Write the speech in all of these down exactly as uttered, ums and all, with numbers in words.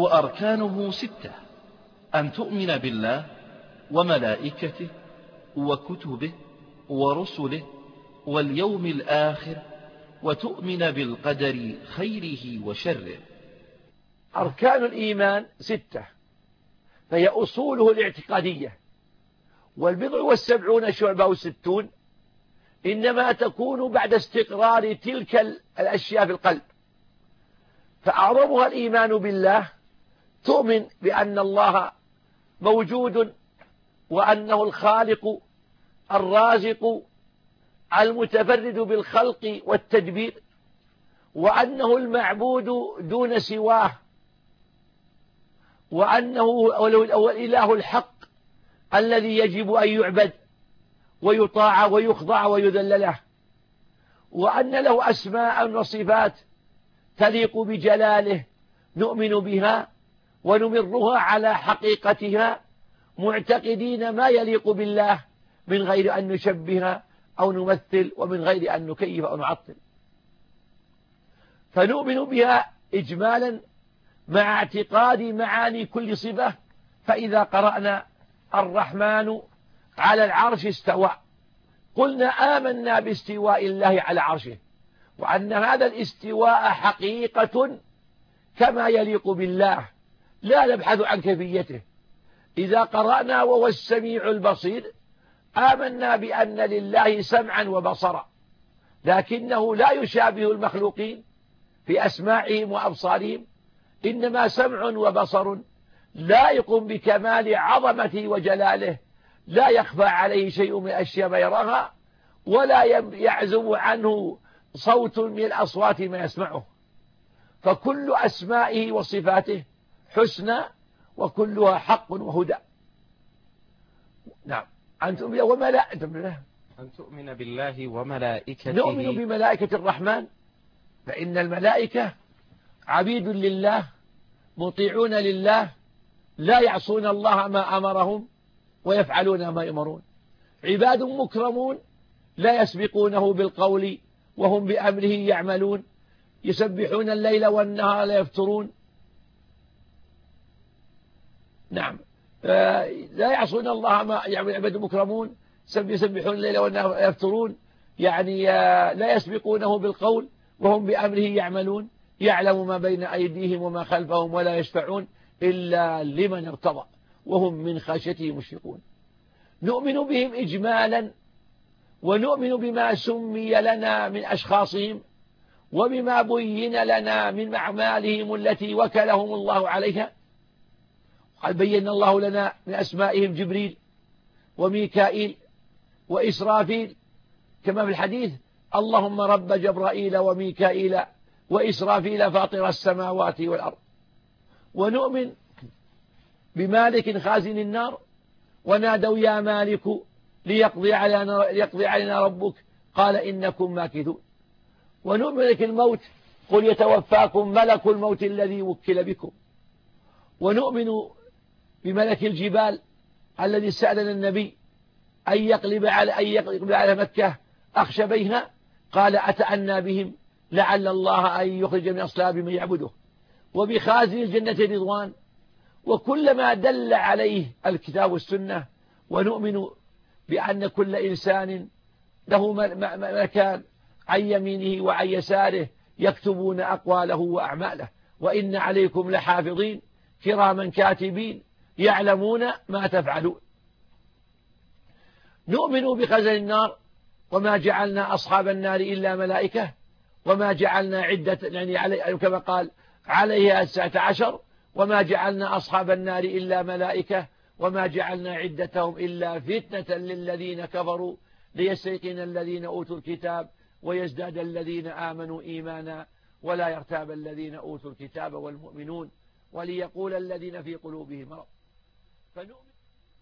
وأركانه ستة: أن تؤمن بالله وملائكته وكتبه ورسله واليوم الآخر، وتؤمن بالقدر خيره وشره. أركان الإيمان ستة، فهي أصوله الاعتقادية، والبضع والسبعون شعبة وستون إنما تكون بعد استقرار تلك الأشياء في القلب. فأعظمها الإيمان بالله، تؤمن بأن الله موجود، وأنه الخالق الرازق المتفرد بالخلق والتدبير، وأنه المعبود دون سواه، وأنه هو الإله الحق الذي يجب أن يعبد ويطاع ويخضع ويذل له، وأن له أسماء وصفات تليق بجلاله نؤمن بها ونمرها على حقيقتها، معتقدين ما يليق بالله من غير أن نشبه أو نمثل، ومن غير أن نكيف أو نعطل. فنؤمن بها إجمالا مع اعتقاد معاني كل صفة. فإذا قرأنا الرحمن على العرش استوى، قلنا آمنا باستواء الله على عرشه، وأن هذا الاستواء حقيقة كما يليق بالله، لا نبحث عن كيفيته. إذا قرأنا وهو السميع البصير، آمنا بأن لله سمعا وبصرا، لكنه لا يشابه المخلوقين في أسماعهم وأبصارهم، إنما سمع وبصر لائق بكمال عظمته وجلاله، لا يخفى عليه شيء من الأشياء ما يراها، ولا يعزب عنه صوت من الأصوات ما يسمعه. فكل أسمائه وصفاته حسنى، وكلها حق وهدى. نعم. أن تؤمن وملائكته، أن تؤمن بالله وملائكته. نؤمن بملائكة الرحمن، فإن الملائكة عبيد لله مطيعون لله، لا يعصون الله ما أمرهم ويفعلون ما يؤمرون، عباد مكرمون لا يسبقونه بالقول وهم بأمره يعملون، يسبحون الليل والنهار لا يفترون. نعم. لا يعصون الله ما يعمل، عباد مكرمون يسبحون الليل والنهار لا يفترون، يعني لا يسبقونه بالقول وهم بأمره يعملون، يعلم ما بين أيديهم وما خلفهم ولا يشفعون إلا لمن ارتضى وهم من خشيته مشفقون. نؤمن بهم إجمالا، ونؤمن بما سمي لنا من أشخاصهم، وبما بين لنا من أعمالهم التي وكلهم الله عليها. قد بين الله لنا من أسمائهم جبريل وميكائيل وإسرافيل، كما في الحديث: اللهم رب جبرائيل وميكائيل وإسرافيل فاطر السماوات والأرض. ونؤمن بمالك خازن النار، ونادوا يا مالك ليقضي علينا, ليقضي علينا ربك قال إنكم ماكثون. ونؤمن لك الموت، قل يتوفاكم ملك الموت الذي وكل بكم. ونؤمن بملك الجبال الذي سألنا النبي أن يقلب على, أن يقلب على مكة أخشبيها، قال أتأنى بهم لعل الله أن يخرج من أصلاب من يعبده. وبخازن الجنة رضوان، وكل ما دل عليه الكتاب والسنة. ونؤمن بأن كل إنسان له مكان عن يمينه وعن يساره يكتبون أقواله وأعماله، وإن عليكم لحافظين كراما كاتبين يعلمون ما تفعلون. نؤمن بخزن النار، وما جعلنا أصحاب النار إلا ملائكة، وما جعلنا عدة، يعني علي كما قال عليها الساعة عشر، وما جعلنا أصحاب النار إلا ملائكة، وما جعلنا عدتهم إلا فتنة للذين كفروا ليستيقن الذين أوتوا الكتاب ويزداد الذين آمنوا إيمانا ولا يرتاب الذين أوتوا الكتاب والمؤمنون وليقول الذين في قلوبهم مرض. فنؤمن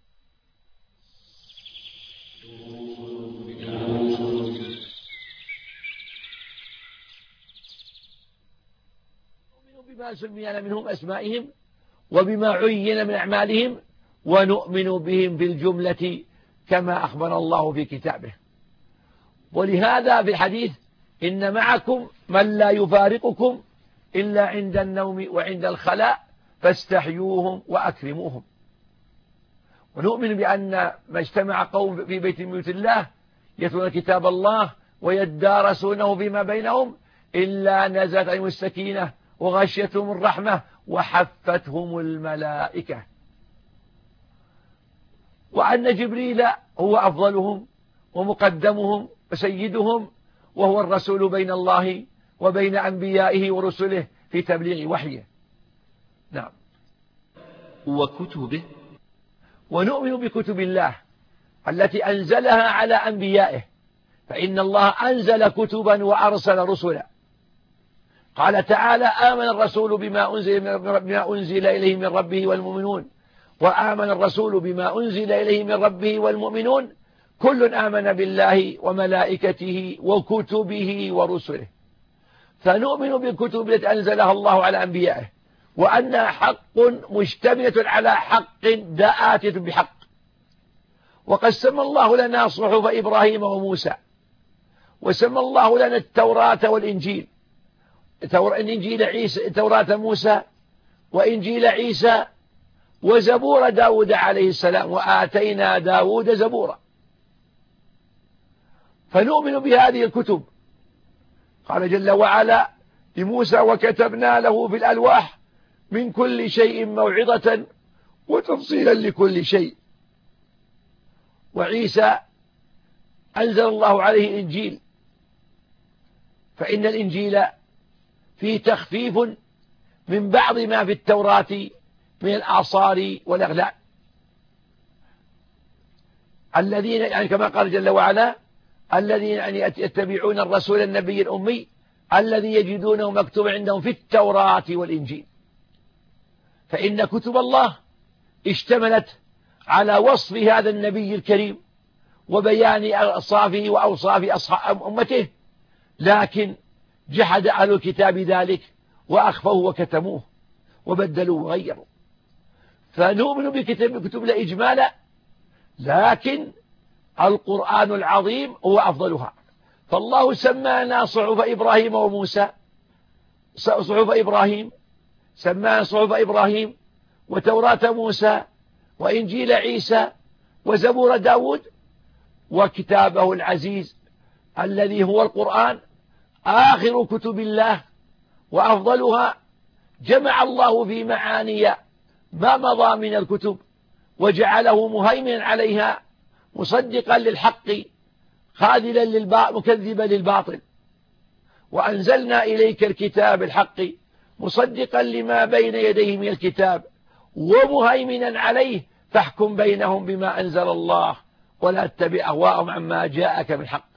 بما سمي منهم أسمائهم وبما عين من أعمالهم، ونؤمن بهم بالجملة كما أخبر الله في كتابه. ولهذا في الحديث: إن معكم من لا يفارقكم إلا عند النوم وعند الخلاء فاستحيوهم وأكرموهم. ونؤمن بأن ما اجتمع قوم في بيت من بيوت الله يتلون كتاب الله ويدارسونه فيما بينهم إلا نزلت عليهم السكينة وغشيتهم الرحمة وحفتهم الملائكة. وأن جبريل هو أفضلهم ومقدمهم وسيدهم، وهو الرسول بين الله وبين أنبيائه ورسله في تبليغ وحيه. نعم. وكتبه. ونؤمن بكتب الله التي أنزلها على أنبيائه، فإن الله أنزل كتبا وأرسل رسلا. قال تعالى: آمن الرسول بما أنزل, بما أنزل إليه من ربه والمؤمنون وآمن الرسول بما أنزل إليه من ربه والمؤمنون كل آمن بالله وملائكته وكتبه ورسله. فنؤمن بالكتب التي أنزلها الله على أنبيائه وأنها حق مشتملة على حق آتية بحق. وقد سمى الله لنا صحف إبراهيم وموسى، وسمى الله لنا التوراة والإنجيل، إنجيل عيسى، توراة موسى وإنجيل عيسى وزبور داود عليه السلام، وآتينا داود زبورا. فنؤمن بهذه الكتب. قال جل وعلا لموسى: وكتبنا له في الألواح من كل شيء موعظة وتفصيلا لكل شيء. وعيسى أنزل الله عليه إنجيل، فإن الإنجيل فيه تخفيف من بعض ما في التوراة من الآثار والأغلال. الذين يعني كما قال جل وعلا: الذين يعني يتبعون الرسول النبي الأمي الذي يجدونه مكتوب عندهم في التوراة والإنجيل. فإن كتب الله اشتملت على وصف هذا النبي الكريم وبيان أوصافه وأوصاف أصحاب أمته، لكن جحد أهل الكتاب ذلك وأخفوه وكتموه وبدلوا وغيروا. فنؤمن بكتب كتب لا إجمالا، لكن القرآن العظيم هو أفضلها. فالله سمانا صحف إبراهيم وموسى، صحف إبراهيم سمانا صحف إبراهيم وتوراة موسى وإنجيل عيسى وزبور داود وكتابه العزيز الذي هو القرآن آخر كتب الله وأفضلها. جمع الله في معاني ما مضى من الكتب وجعله مهيمنا عليها مصدقا للحق خاذلا للباطل مكذبا للباطل. وأنزلنا إليك الكتاب الحق مصدقا لما بين يديه من الكتاب ومهيمنا عليه فاحكم بينهم بما أنزل الله ولا تتبع أهواءهم عما جاءك من حق.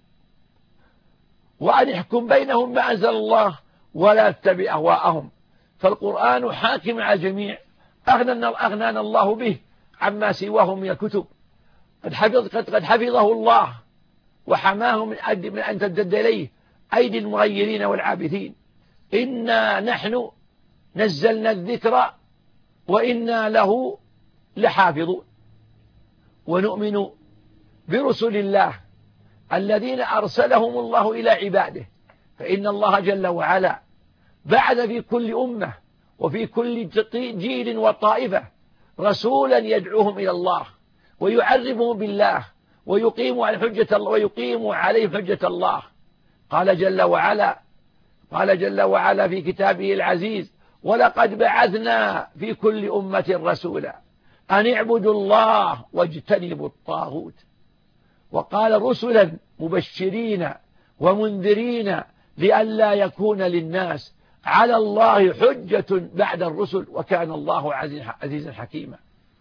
وأن يحكم بينهم ما أنزل الله ولا تتبع أهواءهم. فالقرآن حاكم على الجميع، أغنانا الله به عما سواه من الكتب. قد حفظ قد حفظه الله وحماه من من أن تمتد إليه أيدي المغيرين والعابثين. إنا نحن نزلنا الذكر وإنا له لحافظون. ونؤمن برسل الله الذين أرسلهم الله إلى عباده، فإن الله جل وعلا بعث في كل أمة وفي كل جيل وطائفة رسولا يدعوهم إلى الله ويعرفهم بالله ويقيم على حجة الله ويقيم عليهم حجة الله. قال جل وعلا قال جل وعلا في كتابه العزيز: ولقد بعثنا في كل أمة رسولا أن اعبدوا الله واجتنبوا الطاغوت. وقال: رسلا مبشرين ومنذرين لئلا يكون للناس على الله حجة بعد الرسل وكان الله عزيزا حكيما.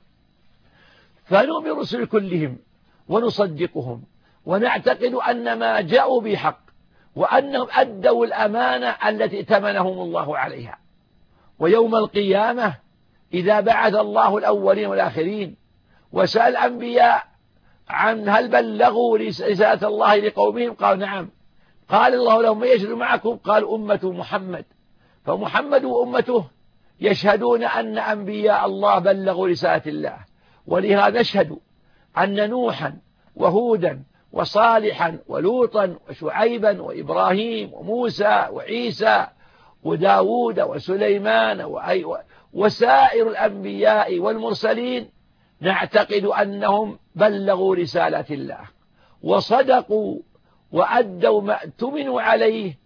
فنؤمن بالرسل كلهم ونصدقهم ونعتقد أن ما جاءوا بحق وأنهم أدوا الأمانة التي ائتمنهم الله عليها. ويوم القيامة إذا بعث الله الأولين والآخرين وسأل الأنبياء عن هل بلغوا رسالة الله لقومهم قالوا نعم، قال الله لهم: من يشهد معكم؟ قال: أمة محمد. فمحمد وأمته يشهدون أن أنبياء الله بلغوا رسالة الله. ولهذا نشهد أن نوحا وهودا وصالحا ولوطا وشعيبا وإبراهيم وموسى وعيسى وداود وسليمان وسائر الأنبياء والمرسلين نعتقد أنهم بلغوا رسالة الله وصدقوا وأدوا ما اؤتمنوا عليه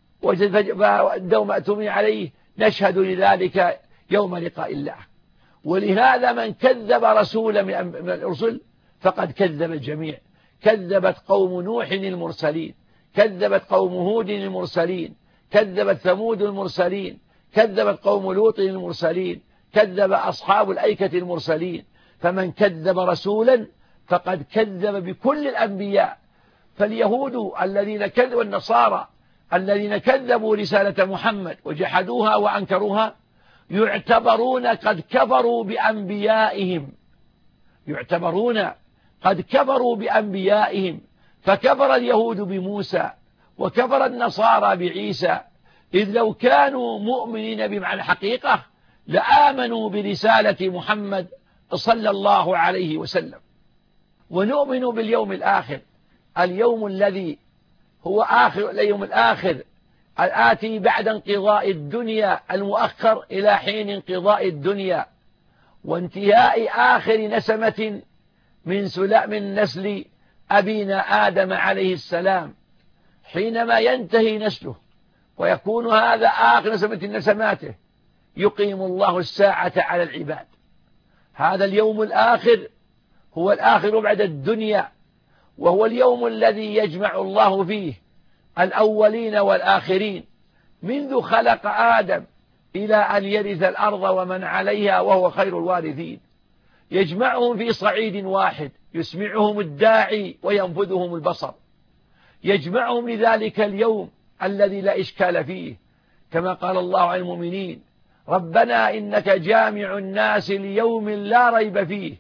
وأدوا ما اؤتمنوا عليه، نشهد لذلك يوم لقاء الله. ولهذا من كذب رسولا من الرسل فقد كذب الجميع. كذبت قوم نوح المرسلين، كذبت قوم هود المرسلين، كذبت ثمود المرسلين، كذبت قوم لوط المرسلين، كذب أصحاب الأيكة المرسلين. فمن كذب رسولا فقد كذب بكل الأنبياء. فاليهود الذين كذبوا النصارى الذين كذبوا رسالة محمد وجحدوها وأنكروها يعتبرون قد كفروا بأنبيائهم، يعتبرون قد كفروا بأنبيائهم. فكفر اليهود بموسى وكفر النصارى بعيسى، إذ لو كانوا مؤمنين بمعنى الحقيقة لآمنوا برسالة محمد صلى الله عليه وسلم. ونؤمن باليوم الآخر، اليوم الذي هو آخر اليوم الآخر الآتي بعد انقضاء الدنيا، المؤخر إلى حين انقضاء الدنيا وانتهاء آخر نسمة من سلام من نسل أبينا آدم عليه السلام، حينما ينتهي نسله ويكون هذا آخر نسمة من نسماته يقيم الله الساعة على العباد. هذا اليوم الآخر هو الآخر بعد الدنيا، وهو اليوم الذي يجمع الله فيه الأولين والآخرين منذ خلق آدم إلى أن يرث الأرض ومن عليها وهو خير الوارثين. يجمعهم في صعيد واحد يسمعهم الداعي وينفذهم البصر. يجمعهم لذلك اليوم الذي لا إشكال فيه، كما قال الله عن المؤمنين: ربنا إنك جامع الناس ليوم لا ريب فيه،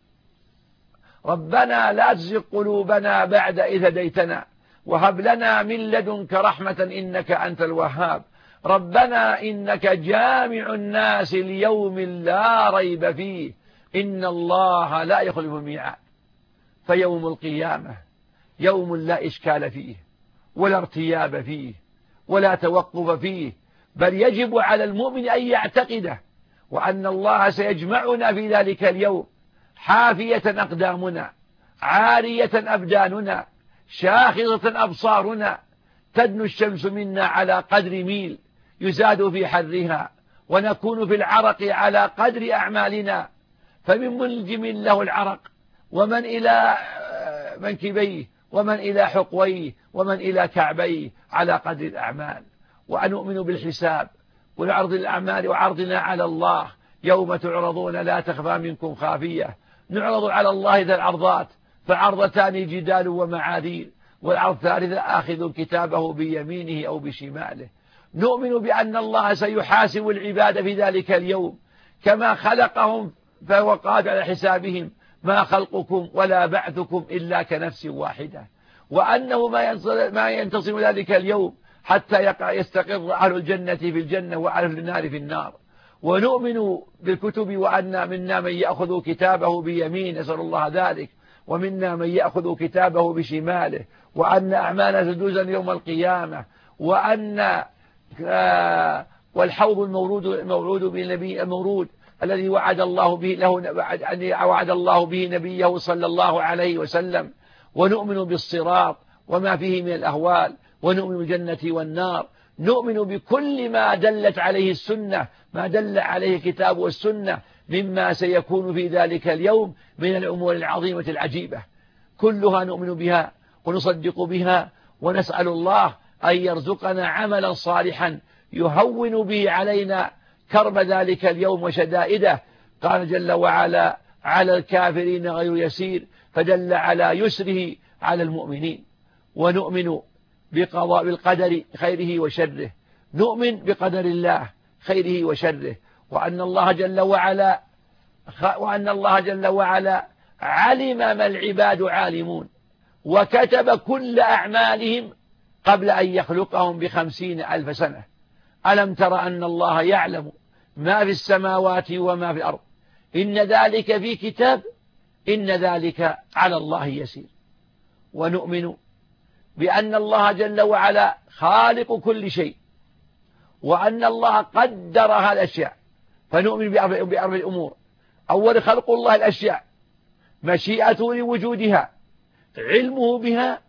ربنا لا تزغ قلوبنا بعد إذ هديتنا وهب لنا من لدنك رحمة إنك أنت الوهاب، ربنا إنك جامع الناس ليوم لا ريب فيه إن الله لا يخلف الميعاد. فيوم القيامة يوم لا إشكال فيه ولا ارتياب فيه ولا توقف فيه، بل يجب على المؤمن أن يعتقده، وأن الله سيجمعنا في ذلك اليوم حافية أقدامنا، عارية أبداننا، شاخصة أبصارنا، تدنو الشمس منا على قدر ميل يزاد في حرها، ونكون في العرق على قدر أعمالنا، فمن ملجم له العرق ومن إلى منكبيه ومن إلى حقويه ومن إلى كعبيه على قدر الأعمال. وأن نؤمن بالحساب والعرض الأعمال وعرضنا على الله يوم تعرضون لا تخفى منكم خافية. نعرض على الله ذا العرضات، فعرضتان جدال ومعاذير، والعرض الثالث آخذ كتابه بيمينه أو بشماله. نؤمن بأن الله سيحاسب العباد في ذلك اليوم كما خلقهم فهو قادر على حسابهم، ما خلقكم ولا بعثكم إلا كنفس واحدة، وأنه ما ينتصم ذلك اليوم حتى يستقر أهل الجنة في الجنة وأهل النار في النار. ونؤمن بالكتب، وأن منا من يأخذ كتابه بيمين، نسأل الله ذلك، ومنا من يأخذ كتابه بشماله، وأن أعمالنا تجوزا يوم القيامة، وأن والحوض المورود المورود بالنبي المورود الذي وعد الله به له وعد الله به نبيه صلى الله عليه وسلم. ونؤمن بالصراط وما فيه من الأهوال، ونؤمن بالجنة والنار. نؤمن بكل ما دلت عليه السنة، ما دل عليه الكتاب والسنة مما سيكون في ذلك اليوم من الأمور العظيمة العجيبة، كلها نؤمن بها ونصدق بها، ونسأل الله أن يرزقنا عملا صالحا يهون به علينا كرب ذلك اليوم وشدائده. قال جل وعلا: على الكافرين غير يسير، فدل على يسره على المؤمنين. ونؤمن بقضاء بالقدر خيره وشره، نؤمن بقدر الله خيره وشره، وأن الله جل وعلا وأن الله جل وعلا علم ما العباد عالمون، وكتب كل أعمالهم قبل أن يخلقهم بخمسين ألف سنة. ألم تر أن الله يعلم ما في السماوات وما في الأرض، إن ذلك في كتاب، إن ذلك على الله يسير. ونؤمن بأن الله جل وعلا خالق كل شيء، وأن الله قدر هذه الأشياء فنؤمن بأربع, بأربع الأمور. أول خلق الله الأشياء، مشيئته لوجودها، علمه بها،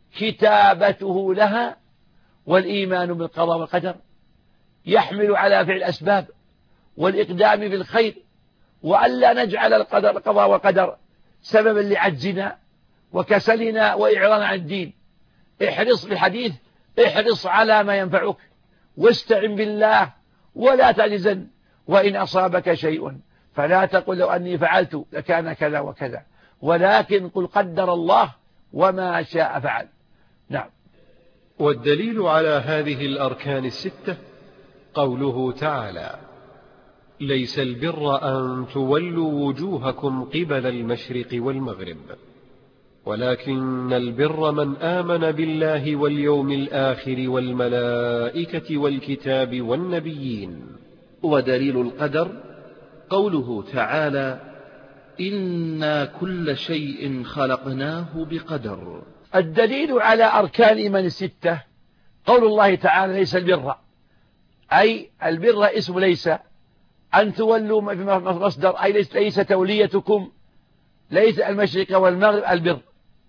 كتابته لها، والإيمان بالقضاء والقدر يحمل على فعل الأسباب والإقدام بالخير، وألا نجعل القدر القضاء والقدر سببا لعجزنا وكسلنا وإعراض عن الدين. احرص بالحديث، احرص على ما ينفعك، واستعن بالله ولا تعجزن. وإن أصابك شيء فلا تقل لو أني فعلت لكان كذا وكذا، ولكن قل قدر الله وما شاء فعل. نعم. والدليل على هذه الأركان الستة قوله تعالى: ليس البر أن تولوا وجوهكم قبل المشرق والمغرب، ولكن البر من آمن بالله واليوم الآخر والملائكة والكتاب والنبيين. ودليل القدر قوله تعالى: إنا كل شيء خلقناه بقدر. الدليل على أركان الإيمان الستة قول الله تعالى: ليس البر، أي البر اسم ليس، أن تولوا مصدر، أي ليس توليتكم، ليس المشرق والمغرب البر.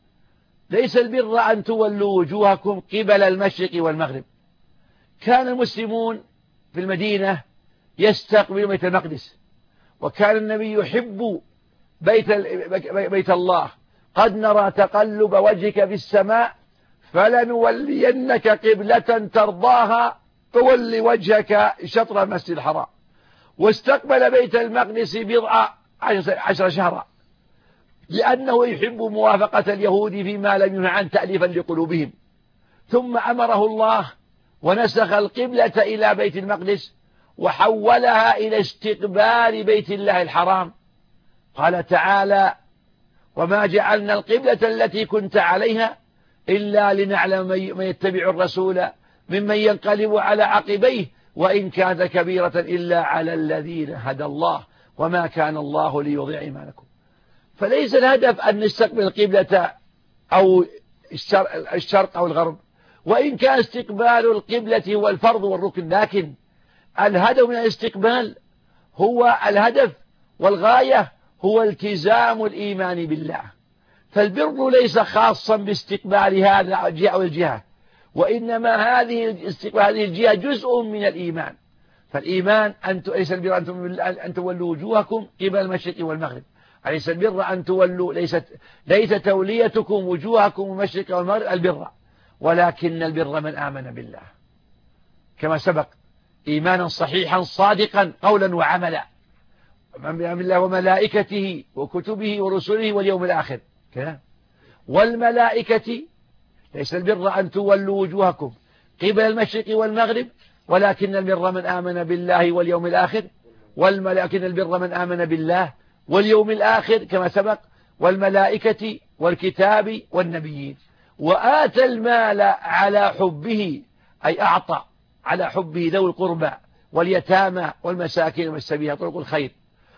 ليس البر أن تولوا وجوهكم قبل المشرق والمغرب. كان المسلمون في المدينة يستقبل بيت المقدس، وكان النبي يحب بيت, بيت الله. قد نرى تقلب وجهك في السماء فلنولينك قبلة ترضاها فول وجهك شطر المسجد الحرام. واستقبل بيت المقدس بضع عشر شهرا، لأنه يحب موافقة اليهود فيما لم ينه عن تأليفا لقلوبهم. ثم أمره الله ونسخ القبلة إلى بيت المقدس وحولها إلى استقبال بيت الله الحرام. قال تعالى: وما جعلنا القبلة التي كنت عليها إلا لنعلم من يتبع الرسول ممن ينقلب على عقبيه وإن كانت كبيرة إلا على الذين هدى الله وما كان الله ليضيع إيمانكم. فليس الهدف أن نستقبل القبلة أو الشرق أو الغرب، وإن كان استقبال القبلة هو الفرض والركن، لكن الهدف من الاستقبال هو الهدف والغاية هو التزام الإيمان بالله. فالبر ليس خاصا باستقبال هذا الجهة أو الجهة، وإنما هذه استقبال هذه الجهة جزء من الإيمان. فالإيمان أن ليس البر أن تولوا وجوهكم قبل المشرق والمغرب، أليس البر أن تولوا ليست ليس توليتكم وجوهكم المشرق والمغرب البر، ولكن البر من آمن بالله كما سبق، إيمانا صحيحا صادقا قولا وعملا، من آمن بالله وملائكته وكتبه ورسله واليوم الآخر كذا. والملائكة ليس البر أن تولوا وجوهكم قبل المشرق والمغرب، ولكن البر من آمن بالله واليوم الآخر، ولكن البر من آمن بالله واليوم الآخر كما سبق، والملائكة والكتاب والنبيين. وآتى المال على حبه، أي أعطى على حبه ذوي القربى واليتامى والمساكين والسبيل، طرق الخير.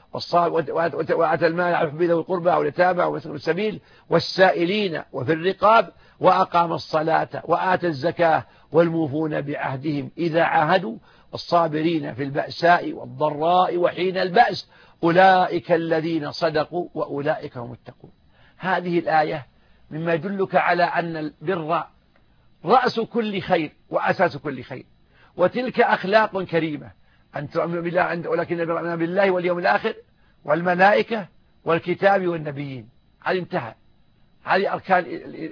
وآتى المال على حبه ذوي القربى واليتامى والسبيل والسائلين وفي الرقاب، وأقام الصلاة وآتى الزكاة والموفون بعهدهم إذا عاهدوا، الصابرين في البأساء والضراء وحين البأس، أولئك الذين صدقوا وأولئك هم المتقون. هذه الآية مما يدلك على أن البر رأس كل خير وأساس كل خير، وتلك أخلاق كريمة، أن تؤمن بالله، ولكن البر من بالله واليوم الآخر والملائكة والكتاب والنبيين. هذه انتهى، هذه أركان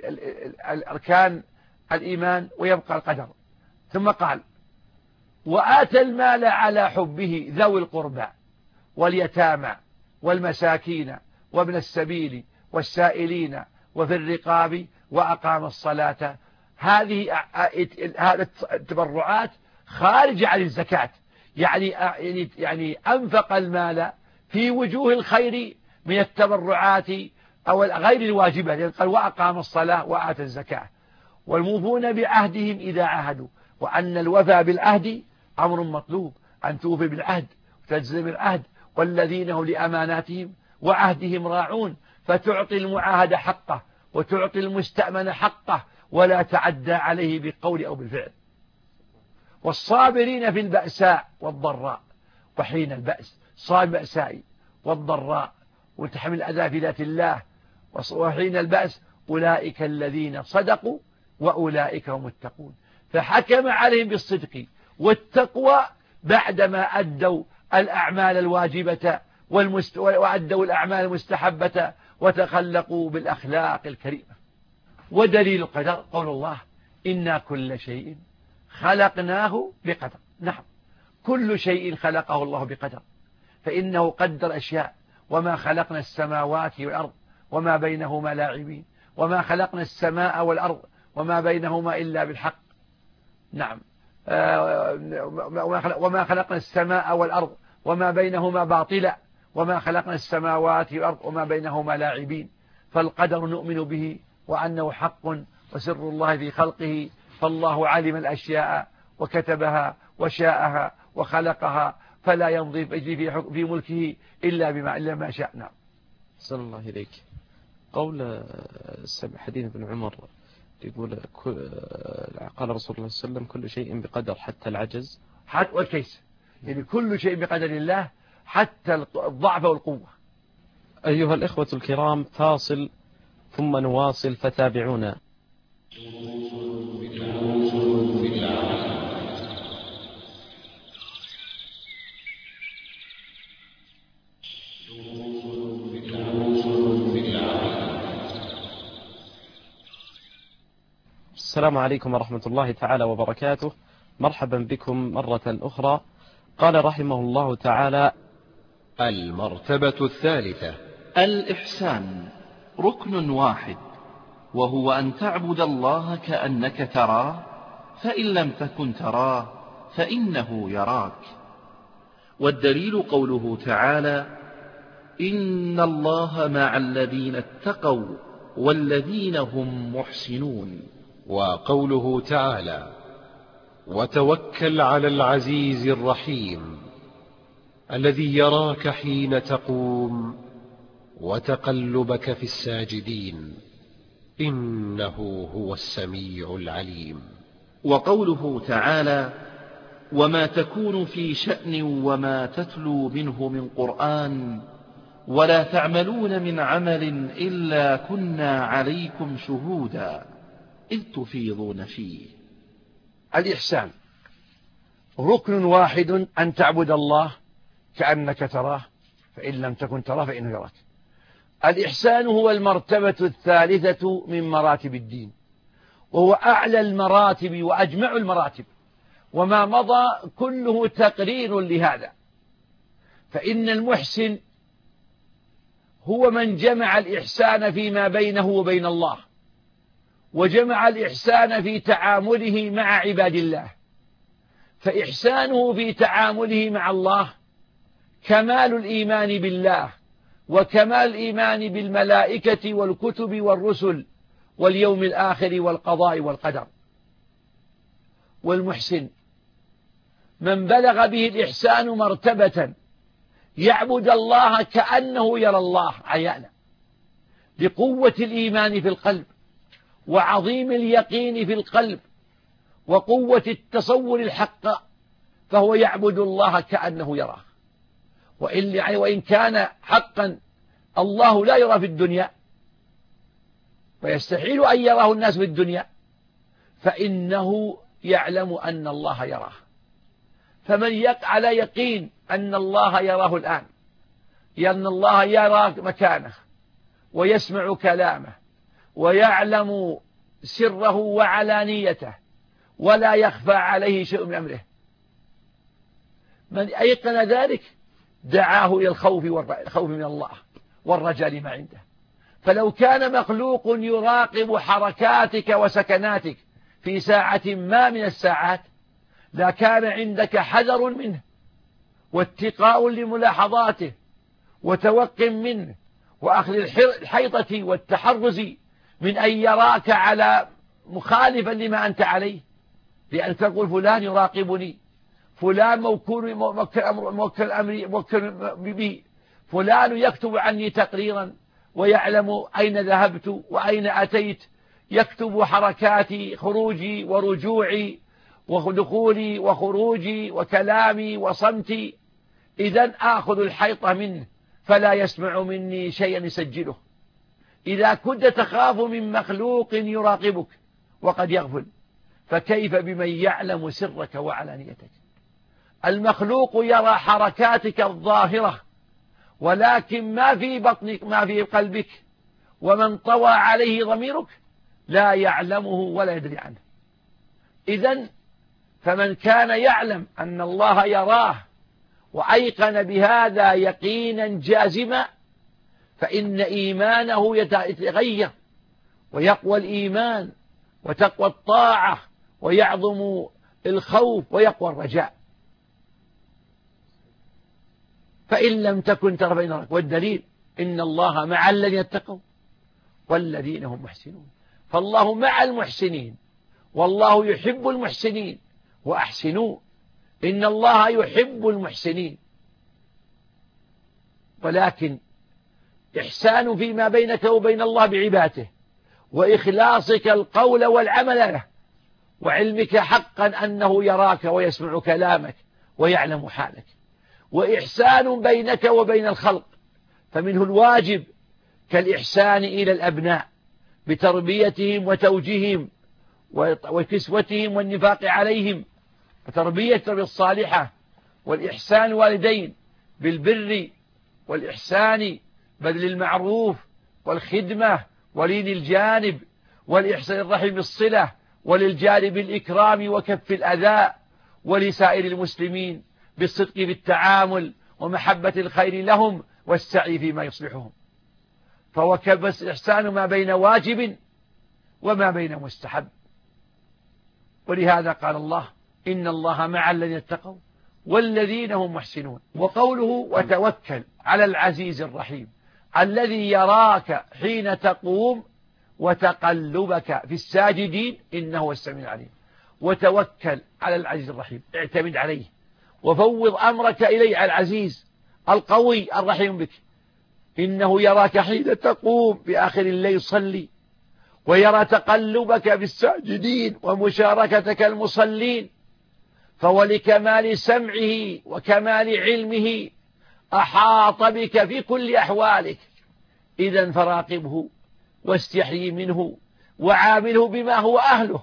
الأركان الإيمان، ويبقى القدر. ثم قال: وآتى المال على حبه ذوي القربى واليتامى والمساكين وابن السبيل والسائلين وفي الرقاب وأقام الصلاة. هذه هذه التبرعات خارجة عن الزكاة، يعني يعني أنفق المال في وجوه الخير من التبرعات أو غير الواجبة، لأن قال: وأقام الصلاة وآتى الزكاة والموفون بعهدهم إذا عاهدوا. وأن الوفاء بالعهد أمر مطلوب، أن توفي بالعهد وتجزم العهد، والذين هم لأماناتهم وعهدهم راعون، فتعطي المعاهد حقه وتعطي المستأمن حقه ولا تعدى عليه بالقول أو بالفعل. والصابرين في البأساء والضراء، وحين البأس، صاد بأساء والضراء وتحمل الأذى في ذات الله، وحين البأس أولئك الذين صدقوا وأولئك هم التقون. فحكم عليهم بالصدق والتقوى بعدما أدوا الأعمال الواجبة والمست... وأدوا الأعمال المستحبة وتخلقوا بالأخلاق الكريمة. ودليل القدر قول الله إنا كل شيء خلقناه بقدر. نعم، كل شيء خلقه الله بقدر، فإنه قدر أشياء. وما خلقنا السماوات والأرض وما بينهما لاعبين، وما خلقنا السماء والأرض وما بينهما إلا بالحق. نعم، وما خلقنا السماء والأرض وما بينهما باطلا، وما خلقنا السماوات والأرض وما بينهما لاعبين. فالقدر نؤمن به وأنه حق وسر الله في خلقه، فالله علم الأشياء وكتبها وشاءها وخلقها، فلا يمضي في ملكه إلا بما إلا ما شاء. نعم. صلى الله إليك. قول حديث ابن عمر يقول قال رسول الله صلى الله عليه وسلم كل شيء بقدر حتى العجز حتى والكيس، يعني كل شيء بقدر الله حتى الضعف والقوة. أيها الإخوة الكرام، فاصل ثم نواصل فتابعونا. السلام عليكم ورحمة الله تعالى وبركاته. مرحبا بكم مرة أخرى. قال رحمه الله تعالى: المرتبة الثالثة الإحسان ركن واحد، وهو أن تعبد الله كأنك تراه، فإن لم تكن تراه فإنه يراك. والدليل قوله تعالى: إن الله مع الذين اتقوا والذين هم محسنون. وقوله تعالى: وتوكل على العزيز الرحيم الذي يراك حين تقوم وتقلبك في الساجدين إنه هو السميع العليم. وقوله تعالى: وما تكون في شأن وما تتلو منه من قرآن ولا تعملون من عمل إلا كنا عليكم شهودا إذ تفيضون فيه. الإحسان ركن واحد، أن تعبد الله كأنك تراه، فإن لم تكن تراه فإنه يراك. الإحسان هو المرتبة الثالثة من مراتب الدين، وهو أعلى المراتب وأجمع المراتب، وما مضى كله تقرير لهذا. فإن المحسن هو من جمع الإحسان فيما بينه وبين الله، وجمع الإحسان في تعامله مع عباد الله. فإحسانه في تعامله مع الله كمال الإيمان بالله، وكمال الإيمان بالملائكة والكتب والرسل واليوم الآخر والقضاء والقدر. والمحسن من بلغ به الإحسان مرتبة يعبد الله كأنه يرى الله عيانا، لقوة الإيمان في القلب وعظيم اليقين في القلب وقوة التصور الحق، فهو يعبد الله كأنه يراه. وإن كان حقا الله لا يرى في الدنيا، ويستحيل أن يراه الناس في الدنيا، فإنه يعلم أن الله يراه. فمن يقع على يقين أن الله يراه الآن، لأن الله يرى مكانه ويسمع كلامه ويعلم سره وعلانيته ولا يخفى عليه شيء من أمره، من أيقن ذلك دعاه إلى الخوف والخوف من الله والرجاء لما عنده. فلو كان مخلوق يراقب حركاتك وسكناتك في ساعة ما من الساعات لكان عندك حذر منه واتقاء لملاحظاته وتوق منه وأخذ الحيطة والتحرز من أن يراك على مخالفا لما أنت عليه، لأن تقول فلان يراقبني، فلان موكل موكل أمري موكل بي، فلان يكتب عني تقريرا ويعلم أين ذهبت وأين أتيت، يكتب حركاتي خروجي ورجوعي ودخولي وخروجي وكلامي وصمتي، إذن آخذ الحيطة منه فلا يسمع مني شيئا يسجله. إذا كنت تخاف من مخلوق يراقبك وقد يغفل، فكيف بمن يعلم سرك وعلانيتك؟ المخلوق يرى حركاتك الظاهرة، ولكن ما في بطنك ما في قلبك ومن طوى عليه ضميرك لا يعلمه ولا يدري عنه. إذن فمن كان يعلم أن الله يراه وأيقن بهذا يقينا جازما فإن إيمانه يتغير ويقوى الإيمان وتقوى الطاعة ويعظم الخوف ويقوى الرجاء. فإن لم تكن ترى بينك، والدليل إن الله مع الذين اتقوا والذين هم محسنون. فالله مع المحسنين والله يحب المحسنين، وأحسنوا إن الله يحب المحسنين. ولكن إحسان فيما بينك وبين الله بعباده، وإخلاصك القول والعمل له، وعلمك حقا أنه يراك ويسمع كلامك ويعلم حالك، وإحسان بينك وبين الخلق، فمنه الواجب كالإحسان إلى الأبناء بتربيتهم وتوجيههم وكسوتهم والنفاق عليهم وتربية الصالحة، والإحسان والدين بالبر والإحسان بذل المعروف والخدمة ولين الجانب والإحسان الرحم بالصلة وللجار بالإكرام وكف الأذى، ولسائر المسلمين بالصدق في التعامل ومحبة الخير لهم والسعي فيما يصلحهم. فهو كبس إحسان ما بين واجب وما بين مستحب. ولهذا قال الله إن الله مع الذين اتقوا والذين هم محسنون. وقوله وتوكل على العزيز الرحيم الذي يراك حين تقوم وتقلبك في الساجدين إنه هو السميع العليم. وتوكل على العزيز الرحيم، اعتمد عليه وفوض أمرك إليه، على العزيز القوي الرحيم بك. إنه يراك حين تقوم في آخر الليل صلي، ويرى تقلبك في الساجدين ومشاركتك المصلين، فولكمال سمعه وكمال علمه أحاط بك في كل أحوالك. إذن فراقبه واستحيي منه وعامله بما هو أهله.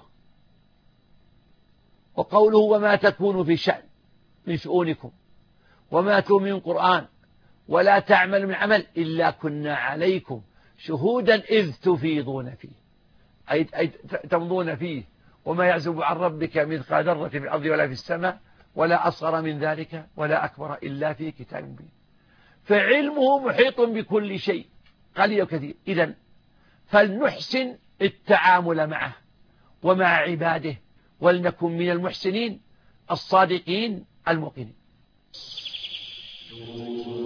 وقوله وما تكون في شأن من شؤونكم وما تكون من قرآن ولا تعمل من عمل إلا كنا عليكم شهودا إذ تفيضون فيه، أي, أي تمضون فيه. وما يعزب عن ربك مثقال ذرة في الأرض ولا في السماء ولا أصغر من ذلك ولا أكبر إلا في كتاب مبين. فعلمه محيط بكل شيء قليل وكثير. إذن فلنحسن التعامل معه ومع عباده، ولنكن من المحسنين الصادقين الموقنين.